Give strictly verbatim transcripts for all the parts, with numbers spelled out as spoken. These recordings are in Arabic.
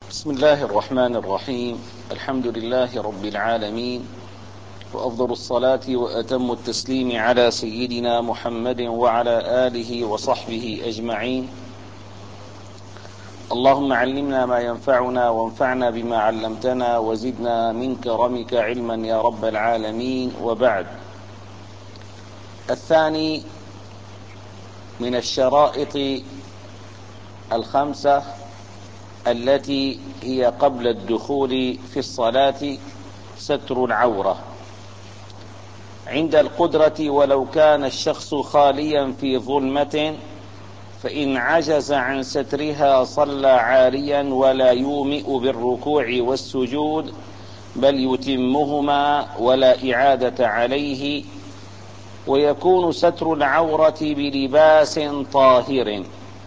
بسم الله الرحمن الرحيم. الحمد لله رب العالمين، وأفضل الصلاة وأتم التسليم على سيدنا محمد وعلى آله وصحبه أجمعين. اللهم علمنا ما ينفعنا وانفعنا بما علمتنا وزدنا من كرمك علما يا رب العالمين. وبعد، الثاني من الشرائط الخمسة التي هي قبل الدخول في الصلاة ستر العورة عند القدرة، ولو كان الشخص خاليا في ظلمة، فإن عجز عن سترها صلى عاريا ولا يومئ بالركوع والسجود، بل يتمهما ولا إعادة عليه، ويكون ستر العورة بلباس طاهر.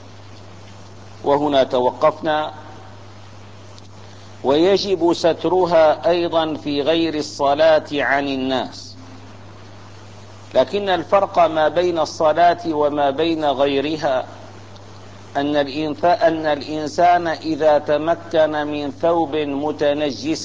وهنا توقفنا. ويجب سترها أيضا في غير الصلاة عن الناس، لكن الفرق ما بين الصلاة وما بين غيرها أن الإنسان إذا تمكن من ثوب متنجس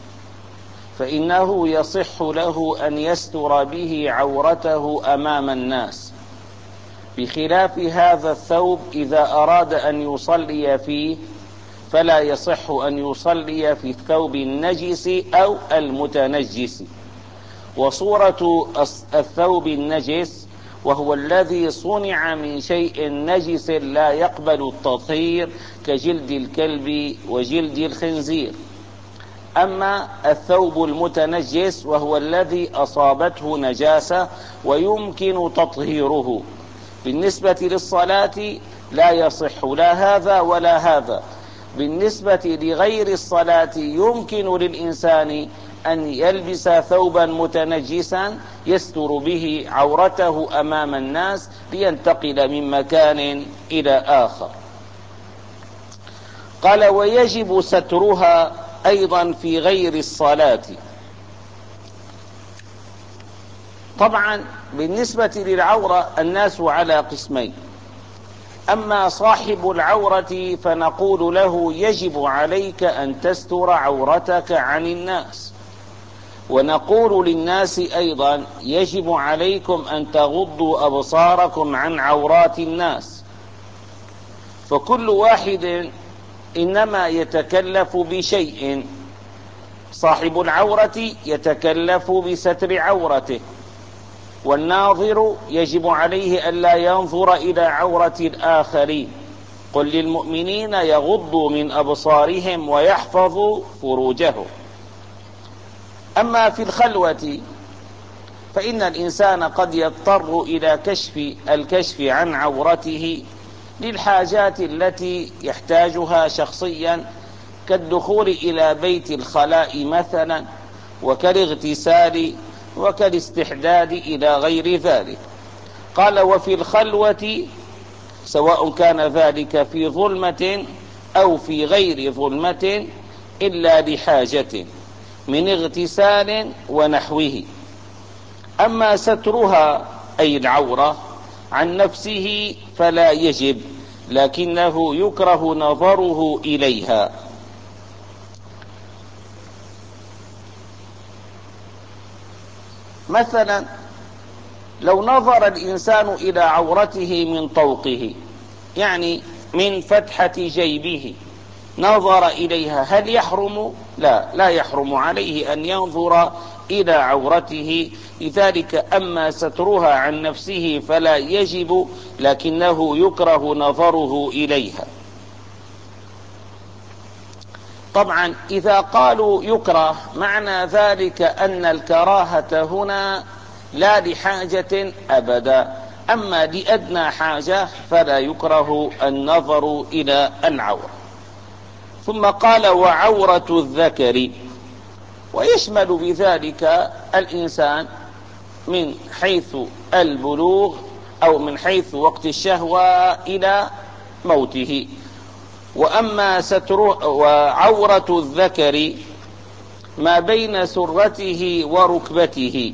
فإنه يصح له أن يستر به عورته أمام الناس، بخلاف هذا الثوب إذا أراد أن يصلي فيه فلا يصح أن يصلي في الثوب النجس أو المتنجس. وصورة الثوب النجس وهو الذي صنع من شيء نجس لا يقبل التطهير كجلد الكلب وجلد الخنزير. أما الثوب المتنجس وهو الذي أصابته نجاسة ويمكن تطهيره، بالنسبة للصلاة لا يصح لا هذا ولا هذا. بالنسبة لغير الصلاة يمكن للإنسان أن يلبس ثوبا متنجسا يستر به عورته أمام الناس لينتقل من مكان إلى آخر. قال: ويجب سترها أيضا في غير الصلاة. طبعا بالنسبة للعورة الناس على قسمين: أما صاحب العورة فنقول له يجب عليك أن تستر عورتك عن الناس، ونقول للناس أيضا يجب عليكم أن تغضوا أبصاركم عن عورات الناس. فكل واحد إنما يتكلف بشيء. صاحب العورة يتكلف بستر عورته، والناظر يجب عليه ألا ينظر إلى عورة الآخرين. قل للمؤمنين يغضوا من أبصارهم ويحفظوا فروجهم. أما في الخلوة فإن الإنسان قد يضطر إلى كشف الكشف عن عورته للحاجات التي يحتاجها شخصيا، كالدخول إلى بيت الخلاء مثلا، وكالاغتسال، وكالاستحداد إلى غير ذلك. قال: وفي الخلوة سواء كان ذلك في ظلمة أو في غير ظلمة إلا لحاجة من اغتسال ونحوه. أما سترها أي العورة عن نفسه فلا يجب، لكنه يكره نظره إليها. مثلا لو نظر الإنسان إلى عورته من طوقه، يعني من فتحة جيبه، نظر إليها، هل يحرم؟ لا لا يحرم عليه أن ينظر إلى عورته. لذلك أما سترها عن نفسه فلا يجب، لكنه يكره نظره إليها. طبعا إذا قالوا يكره معنى ذلك أن الكراهة هنا لا لحاجة أبدا، أما لأدنى حاجة فلا يكره النظر إلى العورة. ثم قال: وعورة الذكر، ويشمل بذلك الإنسان من حيث البلوغ أو من حيث وقت الشهوة إلى موته. وأما ستر وعورة الذكر ما بين سرته وركبته،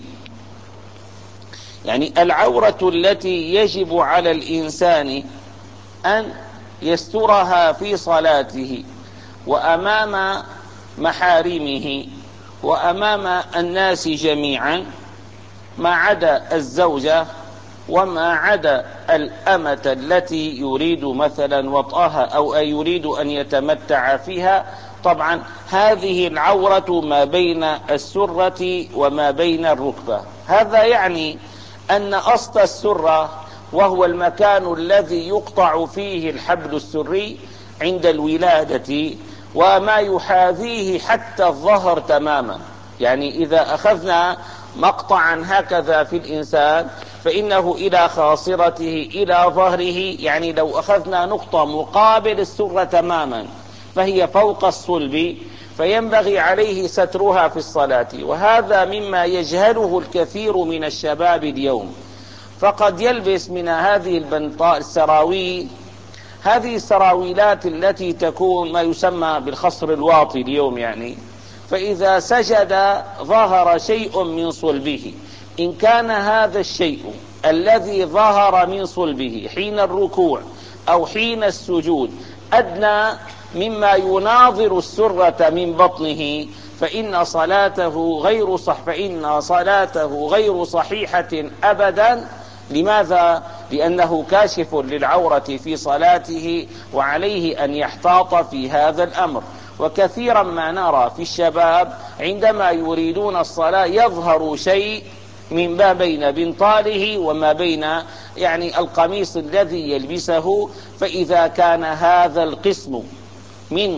يعني العورة التي يجب على الإنسان أن يسترها في صلاته وأمام محارمه وأمام الناس جميعا، ما عدا الزوجة وما عدا الأمة التي يريد مثلا وطئها أو يريد أن يتمتع فيها. طبعا هذه العورة ما بين السرة وما بين الركبة. هذا يعني أن أصل السرة وهو المكان الذي يقطع فيه الحبل السري عند الولادة وما يحاذيه حتى الظهر تماما. يعني إذا أخذنا مقطعا هكذا في الإنسان فإنه إلى خاصرته إلى ظهره، يعني لو أخذنا نقطة مقابل السرة تماما فهي فوق الصلب، فينبغي عليه سترها في الصلاة. وهذا مما يجهله الكثير من الشباب اليوم، فقد يلبس من هذه البنطاء السراويل، هذه السراويلات التي تكون ما يسمى بالخصر الواطي اليوم، يعني فإذا سجد ظهر شيء من صلبه، إن كان هذا الشيء الذي ظهر من صلبه حين الركوع أو حين السجود أدنى مما يناظر السرة من بطنه فإن صلاته غير صح فإن صلاته غير صحيحة أبدا. لماذا؟ لأنه كاشف للعورة في صلاته، وعليه أن يحتاط في هذا الأمر. وكثيرا ما نرى في الشباب عندما يريدون الصلاة يظهر شيء من ما بين بنطاله وما بين يعني القميص الذي يلبسه، فإذا كان هذا القسم من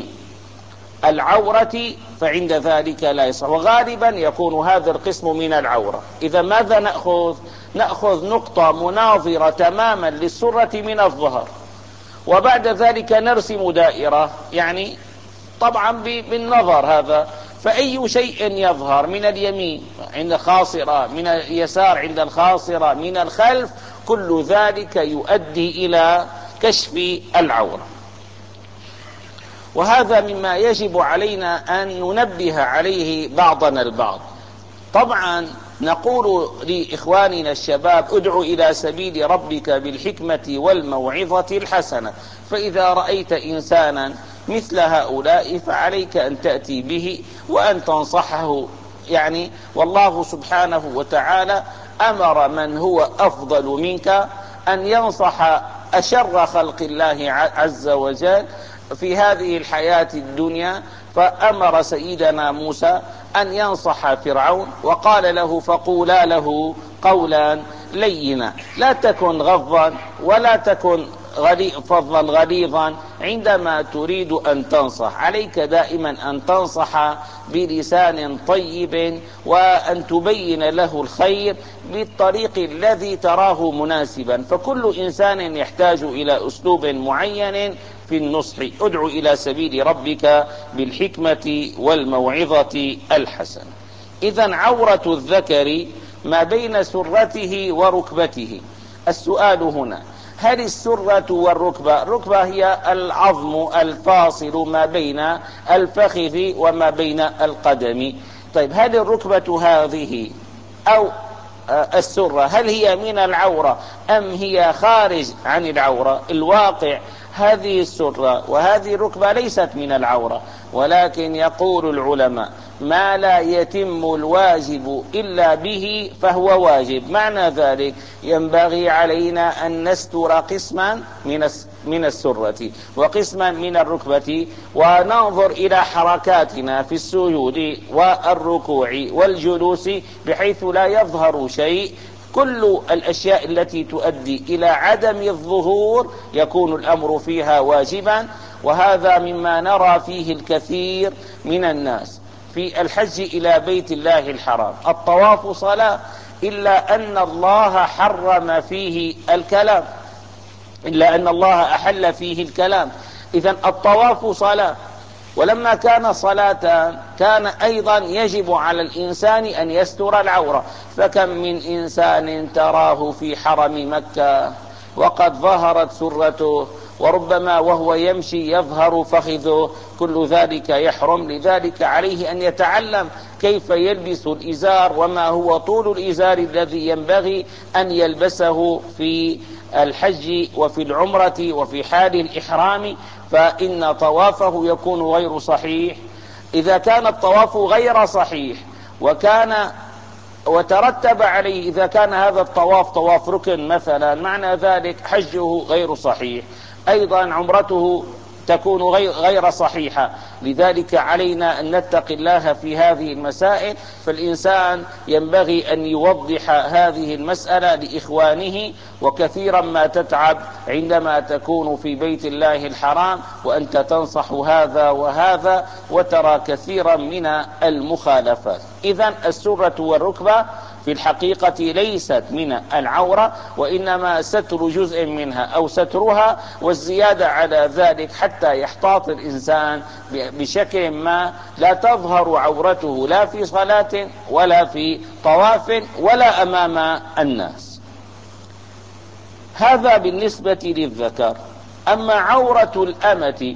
العورة فعند ذلك لا يصح، وغالبا يكون هذا القسم من العورة. إذا ماذا نأخذ؟ نأخذ نقطة مناظرة تماما للسرة من الظهر، وبعد ذلك نرسم دائرة، يعني طبعا بالنظر هذا، فأي شيء يظهر من اليمين عند الخاصرة، من اليسار عند الخاصرة، من الخلف، كل ذلك يؤدي إلى كشف العورة. وهذا مما يجب علينا أن ننبه عليه بعضنا البعض. طبعا نقول لإخواننا الشباب ادعوا إلى سبيل ربك بالحكمة والموعظة الحسنة، فإذا رأيت إنسانا مثل هؤلاء فعليك أن تأتي به وأن تنصحه، يعني والله سبحانه وتعالى أمر من هو أفضل منك أن ينصح أشر خلق الله عز وجل في هذه الحياة الدنيا، فأمر سيدنا موسى أن ينصح فرعون وقال له فقولا له قولا لينا، لا تكن غضا ولا تكن فظا غليظا عندما تريد أن تنصح، عليك دائما أن تنصح بلسان طيب وأن تبين له الخير بالطريق الذي تراه مناسبا. فكل إنسان يحتاج إلى أسلوب معين في النصح. ادعو إلى سبيل ربك بالحكمة والموعظة الحسنة. إذن عورة الذكر ما بين سرته وركبته. السؤال هنا، هل السرة والركبة، الركبة هي العظم الفاصل ما بين الفخذ وما بين القدم، طيب هل الركبة هذه أو السرة هل هي من العورة أم هي خارج عن العورة؟ الواقع هذه السرة وهذه الركبة ليست من العورة، ولكن يقول العلماء ما لا يتم الواجب إلا به فهو واجب. معنى ذلك ينبغي علينا أن نستر قسما من السرة وقسما من الركبة، وننظر إلى حركاتنا في السجود والركوع والجلوس بحيث لا يظهر شيء. كل الأشياء التي تؤدي إلى عدم الظهور يكون الأمر فيها واجبا، وهذا مما نرى فيه الكثير من الناس في الحج إلى بيت الله الحرام. الطواف صلاة، إلا أن الله حرم فيه الكلام، إلا أن الله أحل فيه الكلام. إذن الطواف صلاة، ولما كان صلاة كان أيضا يجب على الإنسان أن يستر العورة. فكم من إنسان تراه في حرم مكة وقد ظهرت سرته، وربما وهو يمشي يظهر فخذه، كل ذلك يحرم. لذلك عليه أن يتعلم كيف يلبس الإزار وما هو طول الإزار الذي ينبغي أن يلبسه في الحج وفي العمرة وفي حال الإحرام. فإن طوافه يكون غير صحيح. إذا كان الطواف غير صحيح وكان وترتب عليه إذا كان هذا الطواف طواف ركن مثلا، معنى ذلك حجه غير صحيح، أيضا عمرته تكون غير صحيحة. لذلك علينا أن نتقي الله في هذه المسائل، فالإنسان ينبغي أن يوضح هذه المسألة لإخوانه، وكثيرا ما تتعب عندما تكون في بيت الله الحرام وأنت تنصح هذا وهذا وترى كثيرا من المخالفات. إذن السرة والركبة في الحقيقة ليست من العورة، وإنما ستر جزء منها أو سترها، والزيادة على ذلك حتى يحتاط الإنسان بشكل ما لا تظهر عورته لا في صلاة ولا في طواف ولا أمام الناس. هذا بالنسبة للذكر. أما عورة الأمة،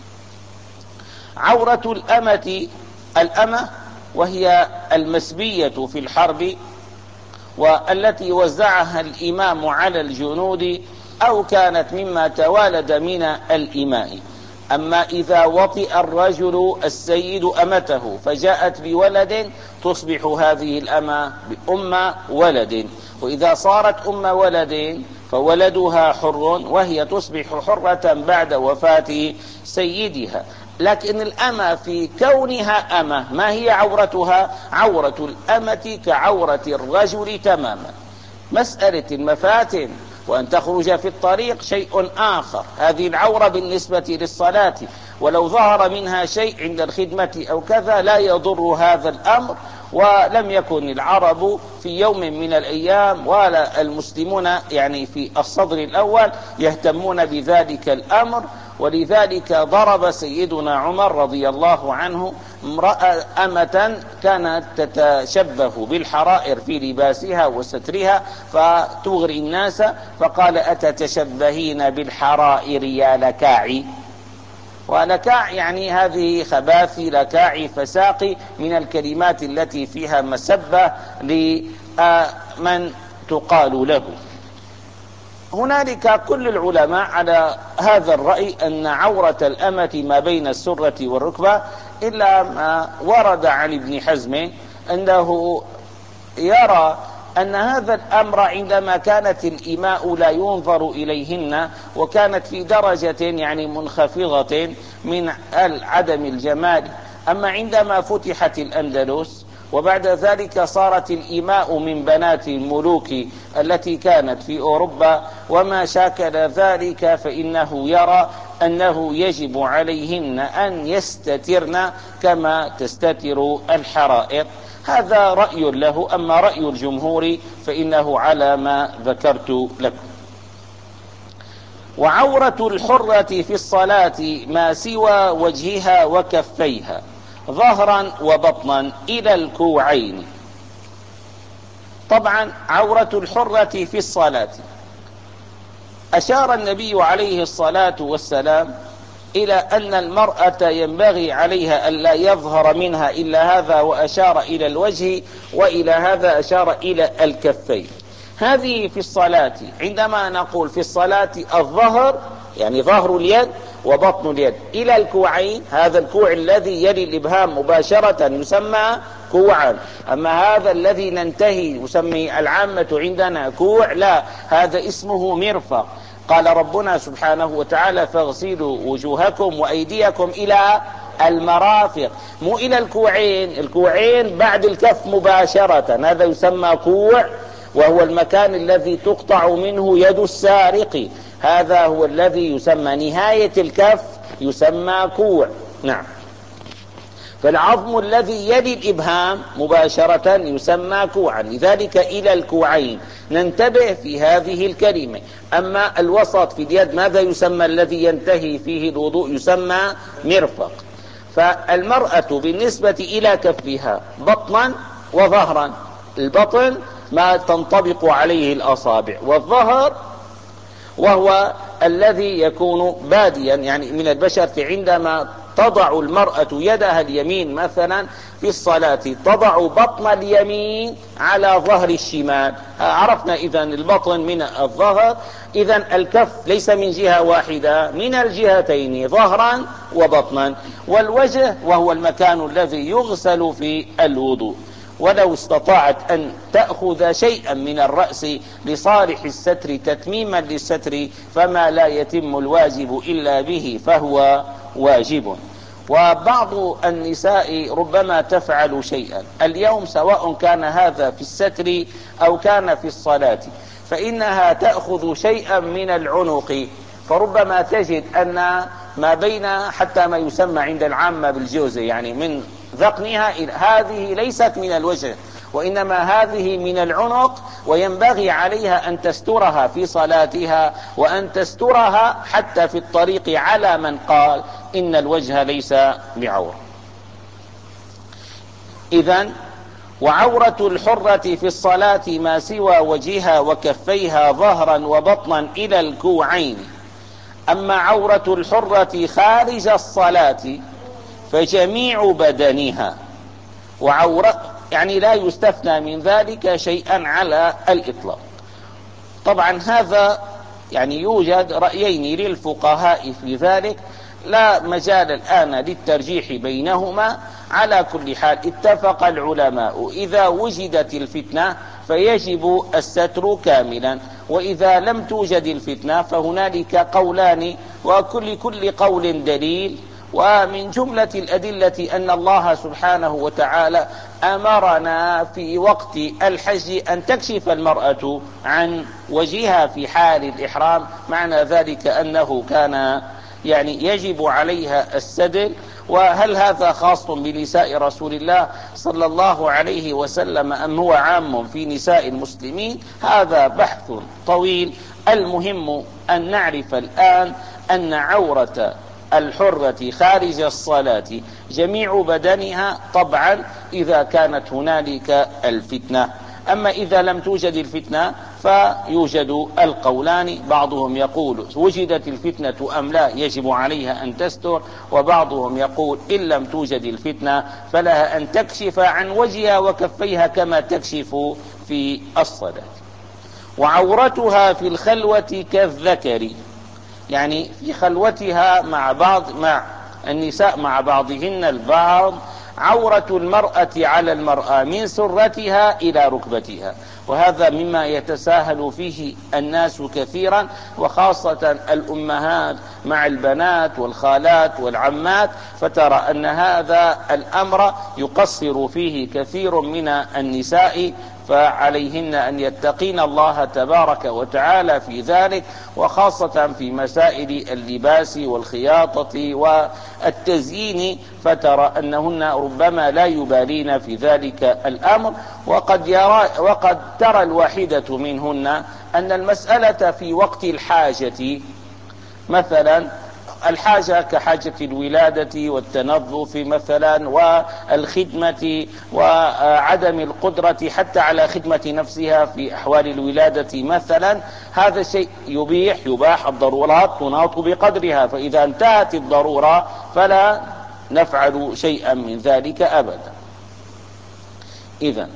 عورة الأمة الأمة وهي المسبية في الحرب، والتي وزعها الإمام على الجنود أو كانت مما توالد من الإماء. أما إذا وطئ الرجل السيد أمته فجاءت بولد تصبح هذه الأمة بأم ولد، وإذا صارت أم ولد فولدها حر وهي تصبح حرة بعد وفاة سيدها. لكن الأمة في كونها أمة ما هي عورتها؟ عورة الأمة كعورة الرجل تماما. مسألة المفاتن وأن تخرج في الطريق شيء آخر، هذه العورة بالنسبة للصلاة، ولو ظهر منها شيء عند الخدمة أو كذا لا يضر هذا الأمر. ولم يكن العرب في يوم من الأيام ولا المسلمون يعني في الصدر الأول يهتمون بذلك الأمر، ولذلك ضرب سيدنا عمر رضي الله عنه امرأة أمة كانت تتشبه بالحرائر في لباسها وسترها فتغري الناس، فقال: أتتشبهين بالحرائر يا لكاعي؟ ولكاع يعني هذه خباثي، لكاعي فساقي، من الكلمات التي فيها مسبة لمن تقال له. هنالك كل العلماء على هذا الرأي أن عورة الأمة ما بين السرة والركبة، إلا ما ورد عن ابن حزم أنه يرى أن هذا الأمر عندما كانت الإماء لا ينظر إليهن وكانت في درجة يعني منخفضة من عدم الجمال. أما عندما فتحت الأندلس وبعد ذلك صارت الإماء من بنات الملوك التي كانت في أوروبا وما شاكل ذلك، فإنه يرى أنه يجب عليهن أن يستترن كما تستتر الحرائر. هذا رأي له. أما رأي الجمهور فإنه على ما ذكرت لكم. وعورة الحرة في الصلاة ما سوى وجهها وكفيها ظهرا وبطنا إلى الكوعين. طبعا عورة الحرة في الصلاة أشار النبي عليه الصلاة والسلام إلى أن المرأة ينبغي عليها ألا يظهر منها إلا هذا، وأشار إلى الوجه، وإلى هذا أشار إلى الكفين. هذه في الصلاة. عندما نقول في الصلاة الظهر يعني ظهر اليد وبطن اليد إلى الكوعين، هذا الكوع الذي يلي الإبهام مباشرة يسمى كوعا. أما هذا الذي ننتهي يسمي العامة عندنا كوع، لا، هذا اسمه مرفق. قال ربنا سبحانه وتعالى: فاغسلوا وجوهكم وأيديكم إلى المرافق، مو إلى الكوعين. الكوعين بعد الكف مباشرة، هذا يسمى كوع، وهو المكان الذي تقطع منه يد السارق، هذا هو الذي يسمى نهاية الكف يسمى كوع. نعم. فالعظم الذي يلي الإبهام مباشرة يسمى كوعا، لذلك إلى الكوعين. ننتبه في هذه الكلمة. أما الوسط في اليد ماذا يسمى؟ الذي ينتهي فيه الوضوء يسمى مرفق. فالمرأة بالنسبة إلى كفها بطنا وظهرا، البطن ما تنطبق عليه الأصابع، والظهر وهو الذي يكون باديا يعني من البشرة عندما تضع المرأة يدها اليمين مثلا في الصلاة تضع بطن اليمين على ظهر الشمال. عرفنا إذن البطن من الظهر، إذن الكف ليس من جهة واحدة، من الجهتين ظهرا وبطنا. والوجه وهو المكان الذي يغسل في الوضوء. ولو استطاعت أن تأخذ شيئا من الرأس لصالح الستر تتميما للستر فما لا يتم الواجب إلا به فهو واجب. وبعض النساء ربما تفعل شيئا اليوم سواء كان هذا في الستر أو كان في الصلاة، فإنها تأخذ شيئا من العنق، فربما تجد أن ما بين حتى ما يسمى عند العامة بالجوزة، يعني من ذقنها، هذه ليست من الوجه وإنما هذه من العنق، وينبغي عليها أن تسترها في صلاتها وأن تسترها حتى في الطريق على من قال إن الوجه ليس بعورة. إذن وعورة الحرة في الصلاة ما سوى وجهها وكفيها ظهرا وبطنا إلى الكوعين. أما عورة الحرة خارج الصلاة فجميع بدنها، وعورة يعني لا يستثنى من ذلك شيئا على الإطلاق. طبعا هذا يعني يوجد رأيين للفقهاء في ذلك، لا مجال الآن للترجيح بينهما. على كل حال اتفق العلماء إذا وجدت الفتنة فيجب الستر كاملا، وإذا لم توجد الفتنة فهنالك قولان، وكل كل قول دليل. ومن جملة الأدلة أن الله سبحانه وتعالى أمرنا في وقت الحج أن تكشف المرأة عن وجهها في حال الإحرام، معنى ذلك أنه كان يعني يجب عليها السدل. وهل هذا خاص بنساء رسول الله صلى الله عليه وسلم أم هو عام في نساء المسلمين؟ هذا بحث طويل. المهم أن نعرف الآن أن عورة الحرة خارج الصلاة جميع بدنها، طبعا إذا كانت هنالك الفتنة. أما إذا لم توجد الفتنة فيوجد القولان، بعضهم يقول وجدت الفتنة أم لا يجب عليها أن تستر، وبعضهم يقول إن لم توجد الفتنة فلها أن تكشف عن وجهها وكفيها كما تكشف في الصلاة. وعورتها في الخلوة كالذكر، يعني في خلوتها مع بعض مع النساء مع بعضهن البعض. عورة المرأة على المرأة من سرتها إلى ركبتها، وهذا مما يتساهل فيه الناس كثيرا، وخاصة الأمهات مع البنات والخالات والعمات، فترى أن هذا الأمر يقصر فيه كثير من النساء، فعليهن أن يتقين الله تبارك وتعالى في ذلك، وخاصة في مسائل اللباس والخياطة والتزيين، فترى أنهن ربما لا يبالين في ذلك الأمر. وقد, يرى وقد ترى الواحدة منهن أن المسألة في وقت الحاجة، مثلا الحاجة كحاجة الولادة والتنظف مثلا والخدمة وعدم القدرة حتى على خدمة نفسها في أحوال الولادة مثلا، هذا الشيء يبيح يباح الضرورات تناط بقدرها، فإذا انتهت الضرورة فلا نفعل شيئا من ذلك أبدا. إذن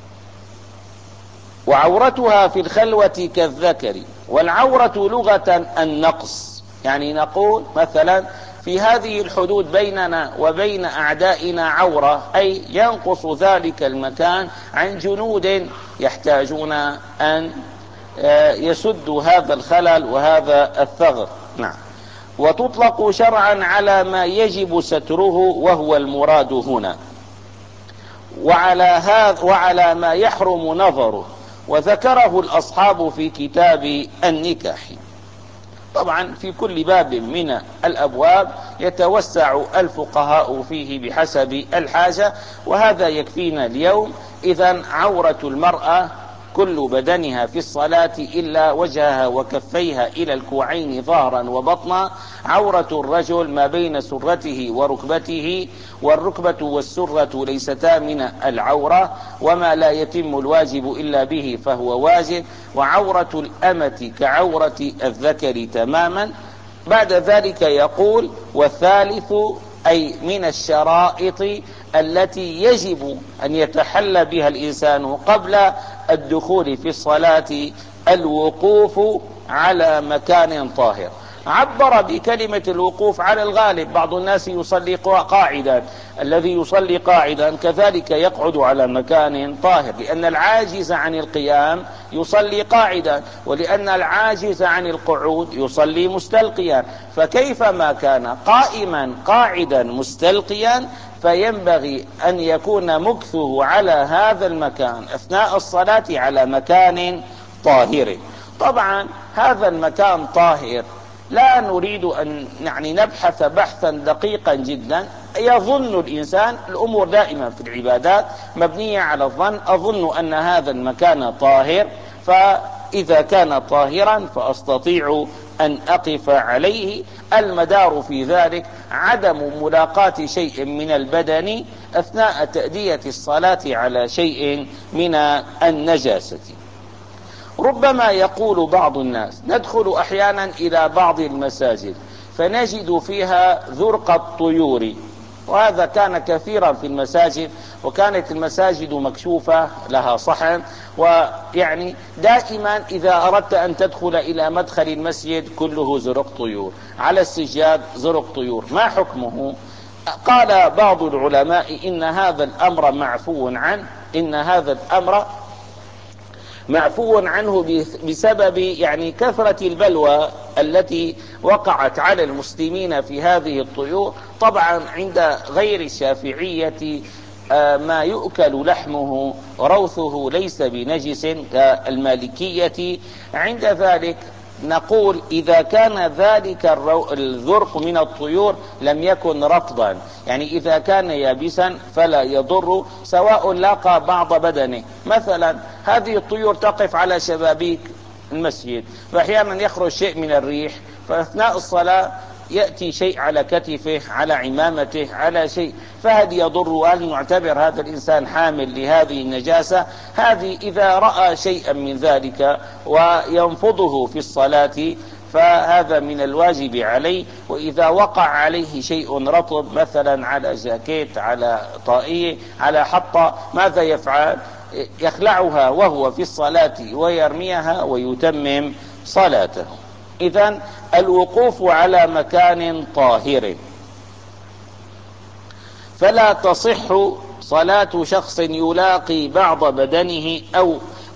وعورتها في الخلوة كالذكر. والعورة لغة النقص، يعني نقول مثلا في هذه الحدود بيننا وبين أعدائنا عورة، أي ينقص ذلك المكان عن جنود يحتاجون أن يسدوا هذا الخلل وهذا الثغر. نعم. وتطلق شرعا على ما يجب ستره وهو المراد هنا، وعلى هذا وعلى ما يحرم نظره، وذكره الأصحاب في كتاب النكاح. طبعا في كل باب من الأبواب يتوسع الفقهاء فيه بحسب الحاجة، وهذا يكفينا اليوم. إذن عورة المرأة كل بدنها في الصلاة إلا وجهها وكفيها إلى الكوعين ظهرا وبطنا. عورة الرجل ما بين سرته وركبته، والركبة والسرة ليستا من العورة، وما لا يتم الواجب إلا به فهو واجب. وعورة الأمة كعورة الذكر تماما. بعد ذلك يقول والثالث أي من الشرائط التي يجب أن يتحلى بها الإنسان قبل الدخول في الصلاة الوقوف على مكان طاهر. عبر بكلمة الوقوف على الغالب، بعض الناس يصلي قاعدا، الذي يصلي قاعدا كذلك يقعد على مكان طاهر، لأن العاجز عن القيام يصلي قاعدا، ولأن العاجز عن القعود يصلي مستلقيا، فكيفما كان قائما قاعدا مستلقيا فينبغي أن يكون مكثه على هذا المكان أثناء الصلاة على مكان طاهر. طبعا هذا المكان طاهر لا نريد أن يعني نبحث بحثا دقيقا جدا. يظن الإنسان، الأمور دائما في العبادات مبنية على الظن، أظن أن هذا المكان طاهر، فإذا كان طاهرا فأستطيع أن أقف عليه. المدار في ذلك عدم ملاقاة شيء من البدن أثناء تأدية الصلاة على شيء من النجاسة. ربما يقول بعض الناس: ندخل أحيانا إلى بعض المساجد فنجد فيها ذرق الطيور، وهذا كان كثيرا في المساجد، وكانت المساجد مكشوفة لها صحن، ويعني دائما إذا أردت أن تدخل إلى مدخل المسجد كله زرق طيور، على السجاد زرق طيور، ما حكمه؟ قال بعض العلماء إن هذا الأمر معفو عنه، إن هذا الأمر معفو عنه بسبب يعني كثرة البلوى التي وقعت على المسلمين في هذه الطيور. طبعا عند غير الشافعية ما يؤكل لحمه روثه ليس بنجس كالمالكية. عند ذلك نقول إذا كان ذلك الذرق من الطيور لم يكن رطبا، يعني إذا كان يابسا فلا يضر، سواء لاقى بعض بدنه. مثلا هذه الطيور تقف على شبابيك المسجد، فأحيانا يخرج شيء من الريح، فأثناء الصلاة يأتي شيء على كتفه، على عمامته، على شيء، فهل يضر؟ وهل نعتبر هذا الإنسان حامل لهذه النجاسة؟ هذه إذا رأى شيئا من ذلك وينفضه في الصلاة فهذا من الواجب عليه. وإذا وقع عليه شيء رطب مثلا على جاكيت، على طاقية، على حطة، ماذا يفعل؟ يخلعها وهو في الصلاة ويرميها ويتمم صلاته. إذن الوقوف على مكان طاهر. فلا تصح صلاة شخص يلاقي بعض بدنه أو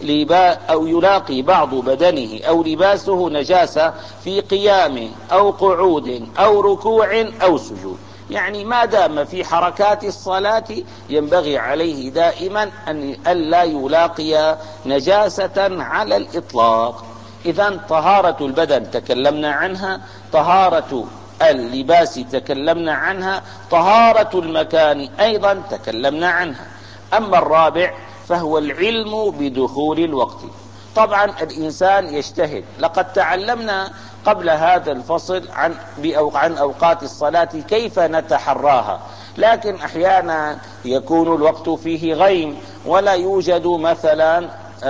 أو يلاقي بعض بدنه أو لباسه نجاسة في قيام أو قعود أو ركوع أو سجود، يعني ما دام في حركات الصلاة ينبغي عليه دائما أن ألا يلاقي نجاسة على الإطلاق. إذن طهارة البدن تكلمنا عنها، طهارة اللباس تكلمنا عنها، طهارة المكان أيضا تكلمنا عنها. أما الرابع فهو العلم بدخول الوقت. طبعا الإنسان يجتهد، لقد تعلمنا قبل هذا الفصل عن عن أوقات الصلاة كيف نتحراها، لكن أحيانا يكون الوقت فيه غيم ولا يوجد مثلا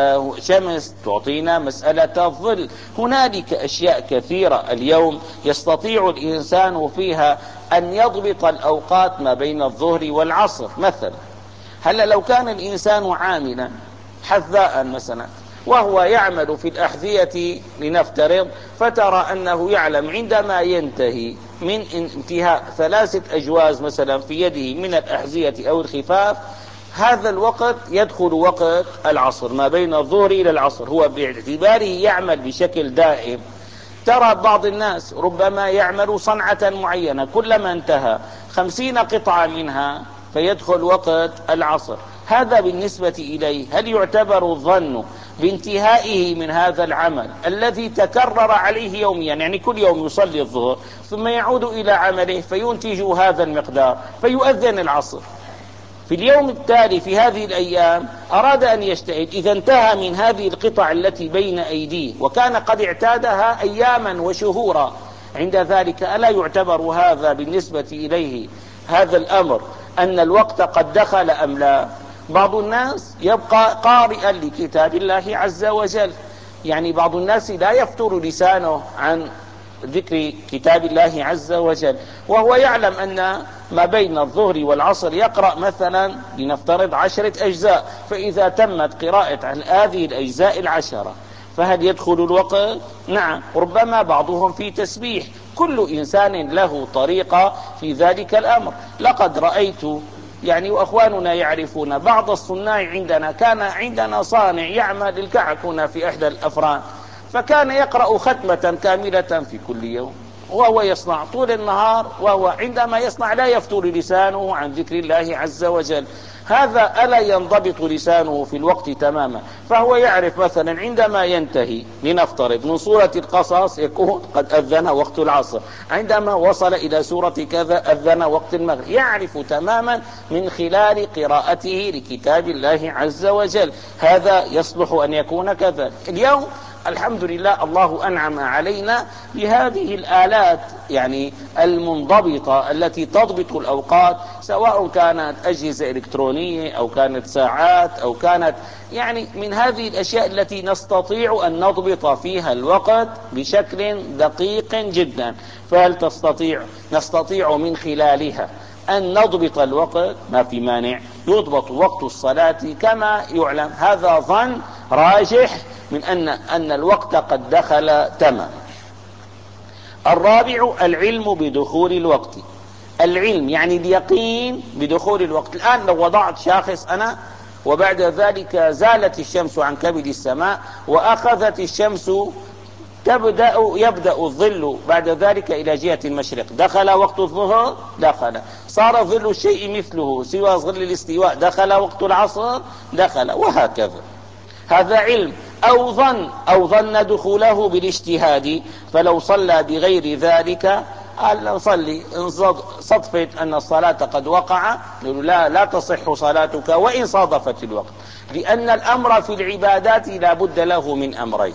شمس تعطينا مسألة الظل. هنالك أشياء كثيرة اليوم يستطيع الإنسان فيها أن يضبط الأوقات ما بين الظهر والعصر. مثلا هل لو كان الإنسان عاملا حذاء مثلا وهو يعمل في الأحذية لنفترض، فترى أنه يعلم عندما ينتهي من انتهاء ثلاثة أجواز مثلا في يده من الأحذية أو الخفاف، هذا الوقت يدخل وقت العصر، ما بين الظهر إلى العصر، هو باعتباره يعمل بشكل دائم. ترى بعض الناس ربما يعمل صنعة معينة، كلما انتهى خمسين قطعة منها فيدخل وقت العصر. هذا بالنسبة إليه هل يعتبر الظن بانتهائه من هذا العمل الذي تكرر عليه يوميا، يعني كل يوم يصلي الظهر ثم يعود إلى عمله فينتج هذا المقدار فيؤذن العصر، في اليوم التالي في هذه الأيام أراد أن يجتهد، إذا انتهى من هذه القطع التي بين أيديه وكان قد اعتادها أياما وشهورا، عند ذلك ألا يعتبر هذا بالنسبة إليه هذا الأمر أن الوقت قد دخل أم لا؟ بعض الناس يبقى قارئا لكتاب الله عز وجل، يعني بعض الناس لا يفتر لسانه عن ذكر كتاب الله عز وجل، وهو يعلم أن ما بين الظهر والعصر يقرأ مثلا لنفترض عشرة أجزاء، فإذا تمت قراءة هذه الأجزاء العشرة فهل يدخل الوقت؟ نعم، ربما بعضهم في تسبيح. كل إنسان له طريقة في ذلك الأمر. لقد رأيت يعني وأخواننا يعرفون بعض الصناع عندنا، كان عندنا صانع يعمل الكعك هنا في إحدى الأفران، فكان يقرأ ختمة كاملة في كل يوم وهو يصنع طول النهار، وهو عندما يصنع لا يفتر لسانه عن ذكر الله عز وجل. هذا ألا ينضبط لسانه في الوقت تماما؟ فهو يعرف مثلا عندما ينتهي لنفترض من سورة القصص يكون قد أذن وقت العصر، عندما وصل إلى سورة كذا أذن وقت المغرب، يعرف تماما من خلال قراءته لكتاب الله عز وجل. هذا يصلح أن يكون كذا. اليوم الحمد لله الله أنعم علينا بهذه الآلات يعني المنضبطة التي تضبط الأوقات، سواء كانت أجهزة إلكترونية أو كانت ساعات أو كانت يعني من هذه الأشياء التي نستطيع أن نضبط فيها الوقت بشكل دقيق جدا. فهل تستطيع نستطيع من خلالها أن نضبط الوقت؟ ما في مانع، يضبط وقت الصلاة كما يعلم. هذا ظن راجح من أن أن الوقت قد دخل تمام. الرابع العلم بدخول الوقت. العلم يعني اليقين بدخول الوقت. الآن لو وضعت شاخص أنا وبعد ذلك زالت الشمس عن كبد السماء وأخذت الشمس تبدأ يبدأ الظل بعد ذلك إلى جهة المشرق، دخل وقت الظهر؟ دخل. صار ظل الشيء مثله سوى ظل الاستواء، دخل وقت العصر؟ دخل، وهكذا. هذا علم. أو ظن أو ظن دخوله بالاجتهاد، فلو صلى بغير ذلك قال صلي، إن صدفت أن الصلاة قد وقع لا لا تصح صلاتك وإن صادفت الوقت، لأن الأمر في العبادات لا بد له من أمرين: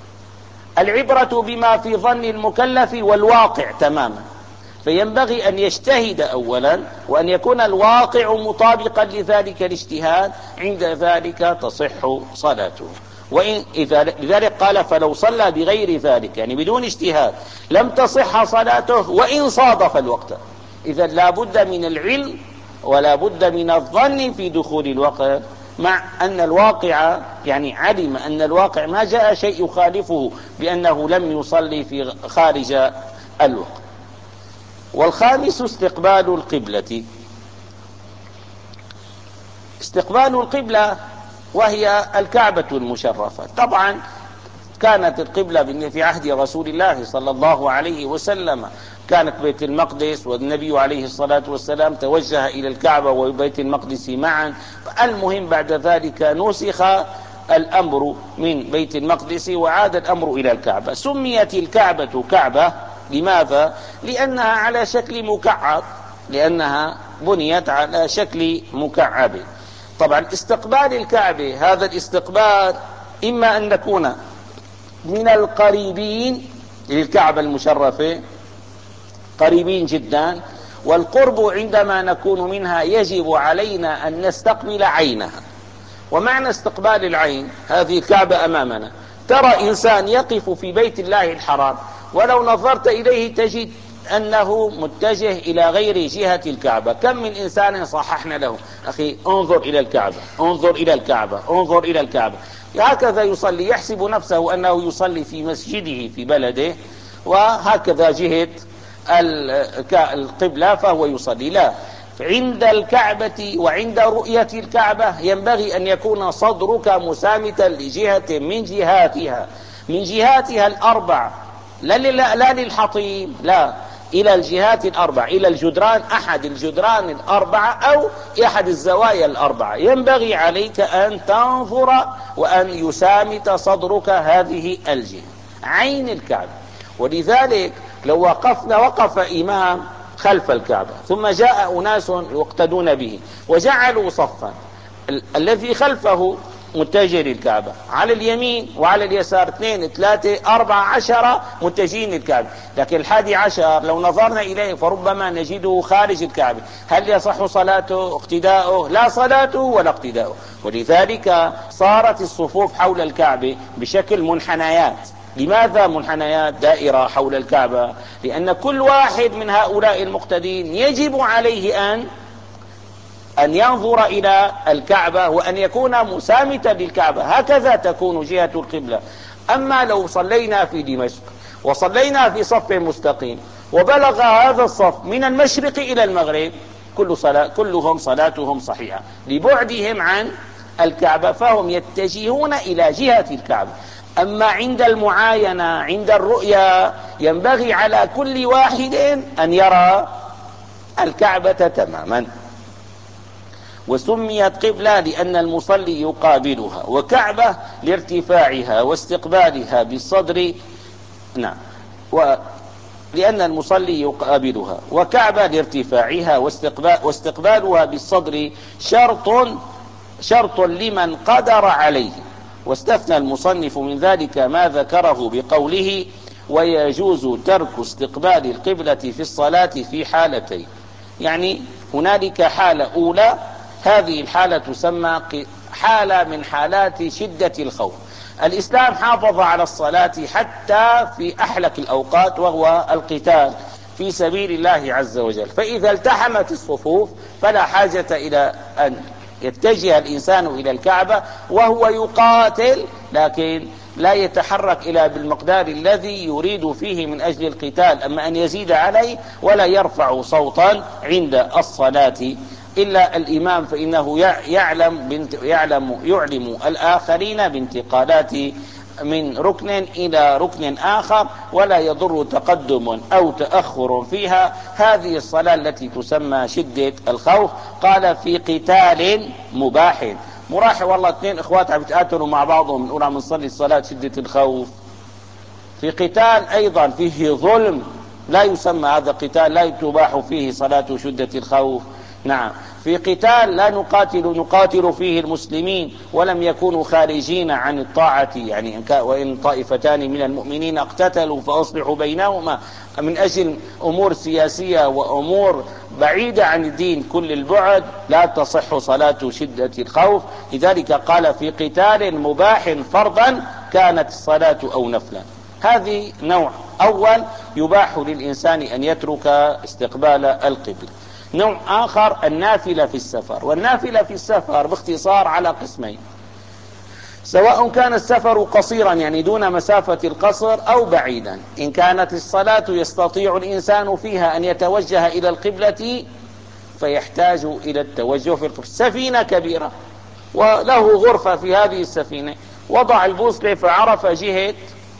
العبرة بما في ظن المكلف والواقع تماما، فينبغي أن يجتهد أولا وأن يكون الواقع مطابقا لذلك الاجتهاد، عند ذلك تصح صلاته. وإن إذا لذلك قال فلو صلى بغير ذلك يعني بدون اجتهاد لم تصح صلاته وإن صادف الوقت. إذا لا بد من العلم ولا بد من الظن في دخول الوقت، مع أن الواقع يعني علم أن الواقع ما جاء شيء يخالفه بأنه لم يصلي في خارج الوقت. والخامس استقبال القبلة. استقبال القبلة وهي الكعبة المشرفة. طبعا كانت القبلة في عهد رسول الله صلى الله عليه وسلم كانت بيت المقدس، والنبي عليه الصلاة والسلام توجه إلى الكعبة وبيت المقدس معا. المهم بعد ذلك نسخ الأمر من بيت المقدس وعاد الأمر إلى الكعبة. سميت الكعبة كعبة لماذا؟ لأنها على شكل مكعب، لأنها بنيت على شكل مكعب. طبعا استقبال الكعبة هذا الاستقبال إما أن نكون من القريبين للكعبة المشرفة، قريبين جدا، والقرب عندما نكون منها يجب علينا أن نستقبل عينها. ومعنى استقبال العين، هذه الكعبة أمامنا، ترى إنسان يقف في بيت الله الحرام ولو نظرت إليه تجد أنه متجه إلى غير جهة الكعبة. كم من إنسان صححنا له: أخي انظر إلى الكعبة، انظر إلى الكعبة، انظر إلى الكعبة. هكذا يصلي، يحسب نفسه أنه يصلي في مسجده في بلده وهكذا جهة القبلة فهو يصلي. لا، عند الكعبة وعند رؤية الكعبة ينبغي أن يكون صدرك مسامتا لجهة من جهاتها من جهاتها الأربع، لا, لا, لا للحطيم، لا، إلى الجهات الأربع، إلى الجدران، أحد الجدران الأربعة أو أحد الزوايا الأربعة. ينبغي عليك أن تنظر وأن يسامت صدرك هذه الجهة، عين الكعبة. ولذلك لو وقفنا وقف إمام خلف الكعبة ثم جاء أناس يقتدون به وجعلوا صفا، ال- الذي خلفه متجه للكعبة، على اليمين وعلى اليسار اثنين ثلاثة أربعة عشرة متجهين للكعبة، لكن الحادي عشر لو نظرنا إليه فربما نجده خارج الكعبة. هل يصح صلاته اقتداؤه؟ لا صلاته ولا اقتداؤه. ولذلك صارت الصفوف حول الكعبة بشكل منحنيات لماذا منحنيات دائرة حول الكعبة؟ لأن كل واحد من هؤلاء المقتدين يجب عليه أن أن ينظر إلى الكعبة وأن يكون مسامتا للكعبة، هكذا تكون جهة القبلة. أما لو صلينا في دمشق وصلينا في صف مستقيم وبلغ هذا الصف من المشرق إلى المغرب، كل صلاة كلهم صلاتهم صحيحة لبعدهم عن الكعبة، فهم يتجهون إلى جهة الكعبة. أما عند المعاينة عند الرؤية ينبغي على كل واحد أن يرى الكعبة تماما. وسميت قبلة لأن المصلي يقابلها، وكعبة لارتفاعها واستقبالها بالصدر. نعم، لأن المصلي يقابلها، وكعبة لارتفاعها واستقبال واستقبالها بالصدر شرط شرط لمن قدر عليه. واستثنى المصنف من ذلك ما ذكره بقوله: ويجوز ترك استقبال القبلة في الصلاة في حالتين. يعني هنالك حالة أولى، هذه الحالة تسمى حالة من حالات شدة الخوف. الإسلام حافظ على الصلاة حتى في أحلك الأوقات، وهو القتال في سبيل الله عز وجل. فإذا التحمت الصفوف فلا حاجة إلى أن يتجه الإنسان إلى الكعبة وهو يقاتل، لكن لا يتحرك إلى بالمقدار الذي يريد فيه من أجل القتال. أما أن يزيد عليه ولا يرفع صوتا عند الصلاة إلا الإمام، فإنه يعلم يعلم يعلم الآخرين بانتقالات من ركن إلى ركن آخر، ولا يضر تقدم أو تأخر فيها. هذه الصلاة التي تسمى شدة الخوف. قال: في قتال مباح. مراح والله اثنين اخوات عم يتقاتلوا مع بعضهم، نقول عم نصلي الصلاة شدة الخوف. في قتال أيضا فيه ظلم، لا يسمى هذا قتال، لا تباح فيه صلاة شدة الخوف. نعم، في قتال لا نقاتل نقاتل فيه المسلمين ولم يكونوا خارجين عن الطاعة، يعني وإن طائفتان من المؤمنين اقتتلوا فأصلحوا بينهما، من أجل أمور سياسية وأمور بعيدة عن الدين كل البعد، لا تصح صلاة شدة الخوف. لذلك قال: في قتال مباح فرضا كانت الصلاة أو نفلا. هذه نوع أول، يباح للإنسان أن يترك استقبال القبلة. نوع آخر النافلة في السفر. والنافلة في السفر باختصار على قسمين: سواء كان السفر قصيرا يعني دون مسافة القصر أو بعيدا. إن كانت الصلاة يستطيع الإنسان فيها أن يتوجه إلى القبلة فيحتاج إلى التوجه في القبلة. سفينة كبيرة وله غرفة في هذه السفينة، وضع البوصلة فعرف جهة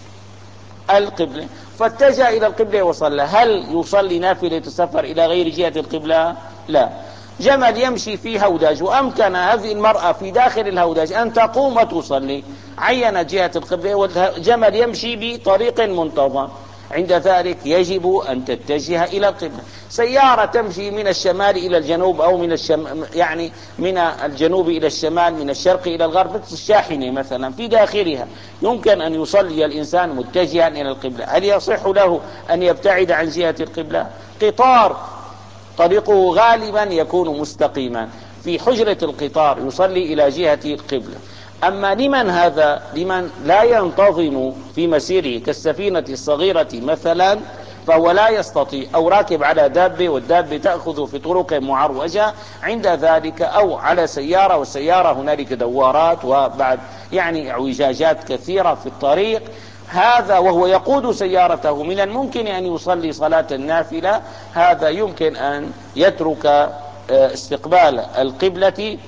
القبلة فاتجه إلى القبلة وصلى. هل يصلي نافلة السفر إلى غير جهة القبلة؟ لا. جمل يمشي في هوداج وأمكن هذه المرأة في داخل الهوداج أن تقوم وتصلي، عين جهة القبلة، والجمل يمشي بطريق منتظم، عند ذلك يجب أن تتجه إلى القبلة. سيارة تمشي من الشمال إلى الجنوب أو من الشم... يعني من الجنوب إلى الشمال، من الشرق إلى الغرب، مثل الشاحنة مثلا في داخلها، يمكن أن يصلي الإنسان متجها إلى القبلة. هل يصح له أن يبتعد عن جهة القبلة؟ قطار طريقه غالبا يكون مستقيما، في حجرة القطار يصلي إلى جهة القبلة. أما لمن هذا لمن لا ينتظم في مسيره كالسفينة الصغيرة مثلا، فهو لا يستطيع، أو راكب على دابة والدابة تأخذ في طرق معروجة عند ذلك، أو على سيارة والسيارة هنالك دوارات وبعد يعني اعوجاجات كثيرة في الطريق، هذا وهو يقود سيارته من الممكن أن يصلي صلاة النافلة. هذا يمكن أن يترك استقبال القبلة،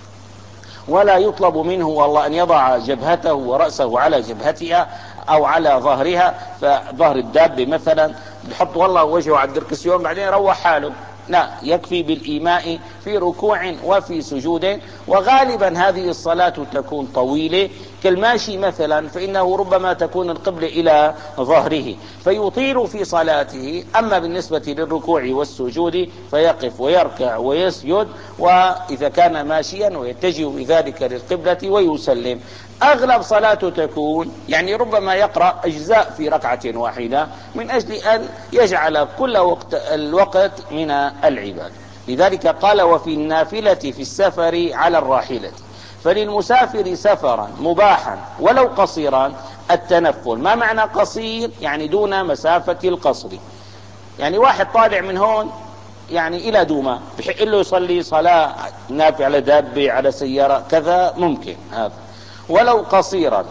ولا يطلب منه والله أن يضع جبهته ورأسه على جبهتها أو على ظهرها، فظهر الدابة مثلا بحط والله وجهه على الدركسيون بعدين يروح حاله. لا، يكفي بالإيماء في ركوع وفي سجود. وغالبا هذه الصلاة تكون طويلة كالماشي مثلا، فإنه ربما تكون القبلة إلى ظهره فيطيل في صلاته. أما بالنسبة للركوع والسجود فيقف ويركع ويسجد، وإذا كان ماشيا ويتجه بذلك للقبلة ويسلم. أغلب صلاته تكون يعني ربما يقرأ أجزاء في ركعة واحدة من أجل أن يجعل كل وقت الوقت من العبادة. لذلك قال: وفي النافلة في السفر على الراحلة. فللمسافر سفرا مباحا ولو قصيرا التنفل. ما معنى قصير؟ يعني دون مسافة القصر. يعني واحد طالع من هون يعني إلى دوما بحق له يصلي صلاة نافع على دابة على سيارة كذا ممكن هذا، ولو قصيرا.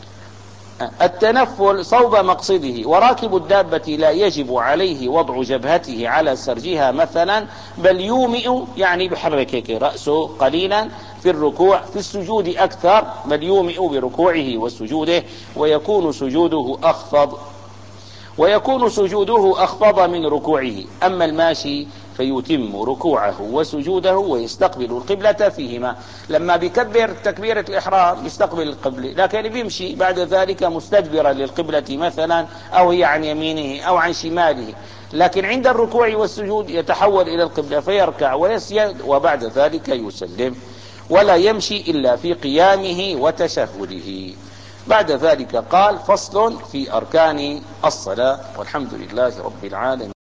التنفل صوب مقصده، وراكب الدابة لا يجب عليه وضع جبهته على سرجها مثلا، بل يومئ يعني بحرك هيك رأسه قليلا في الركوع، في السجود أكثر، بل يومئ بركوعه وسجوده، ويكون سجوده أخفض ويكون سجوده أخفض من ركوعه. أما الماشي فيتم ركوعه وسجوده ويستقبل القبلة فيهما. لما بيكبر تكبيرة الإحرام يستقبل القبلة، لكن بيمشي بعد ذلك مستدبرا للقبلة مثلا، أو هي عن يمينه أو عن شماله، لكن عند الركوع والسجود يتحول إلى القبلة فيركع ويسجد وبعد ذلك يسلم، ولا يمشي إلا في قيامه وتشهده. بعد ذلك قال: فصل في أركان الصلاة، والحمد لله رب العالمين.